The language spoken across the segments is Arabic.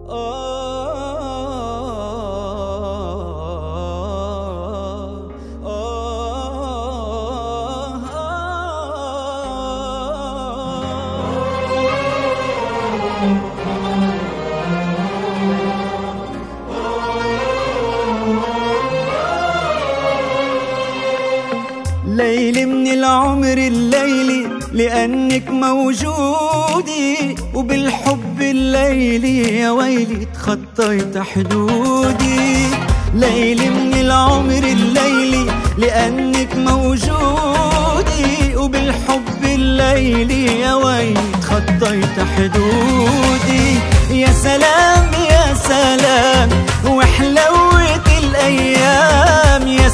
ليلي من العمر الليلي لأنك موجودي، وبالحب الليلي يا ويلي تخطيت حدودي. ليلي من العمر الليلي لأنك موجودي، وبالحب الليلي يا ويلي تخطيت حدودي. يا سلام يا سلام وحلوة الأيام، يا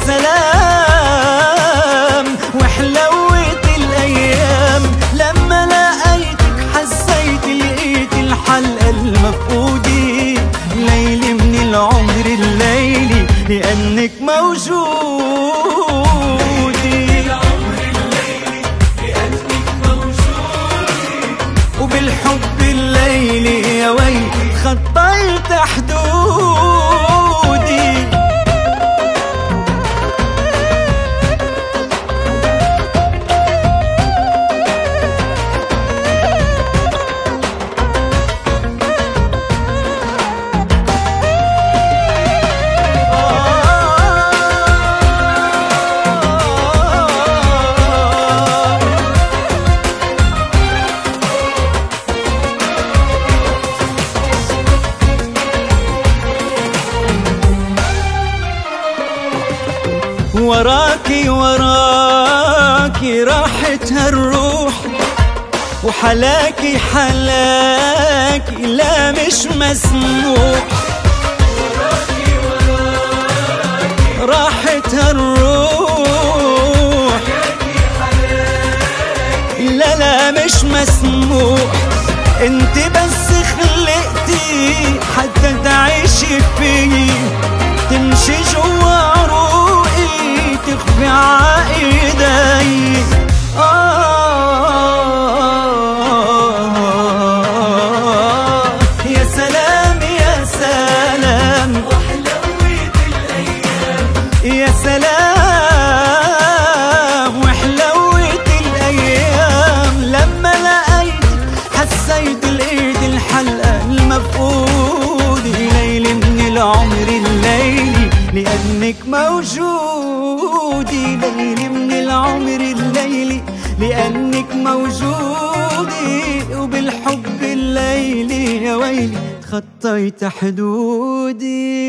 سلام وحلوة الأيام. لما لقيتك حسيت لقيت الحلقة المفقودة. ليلي من العمر الليلي لأنك موجودي، وبالحب الليلي يا ويلي خطيت حدودي. وراكي وراكي راحت هالروح، وحلاكي حلاكي لا مش مسموح. وراكي وراكي راحت هالروح، لا لا مش مسموح. انت بس خلقتي حتى تعيشي فيي، تمشي جوا عروقي تخفي عايدي. يا سلام يا سلام وحلوة الأيام، يا سلام وحلوة الأيام. لما لقيتك حسيت لقيت الحلقة المفقودة. ليلي من العمر الليلي لأنك موجودي، ليلي من العمر الليلي لأنك موجودي، وبالحب الليلي يا ويلي تخطيت حدودي.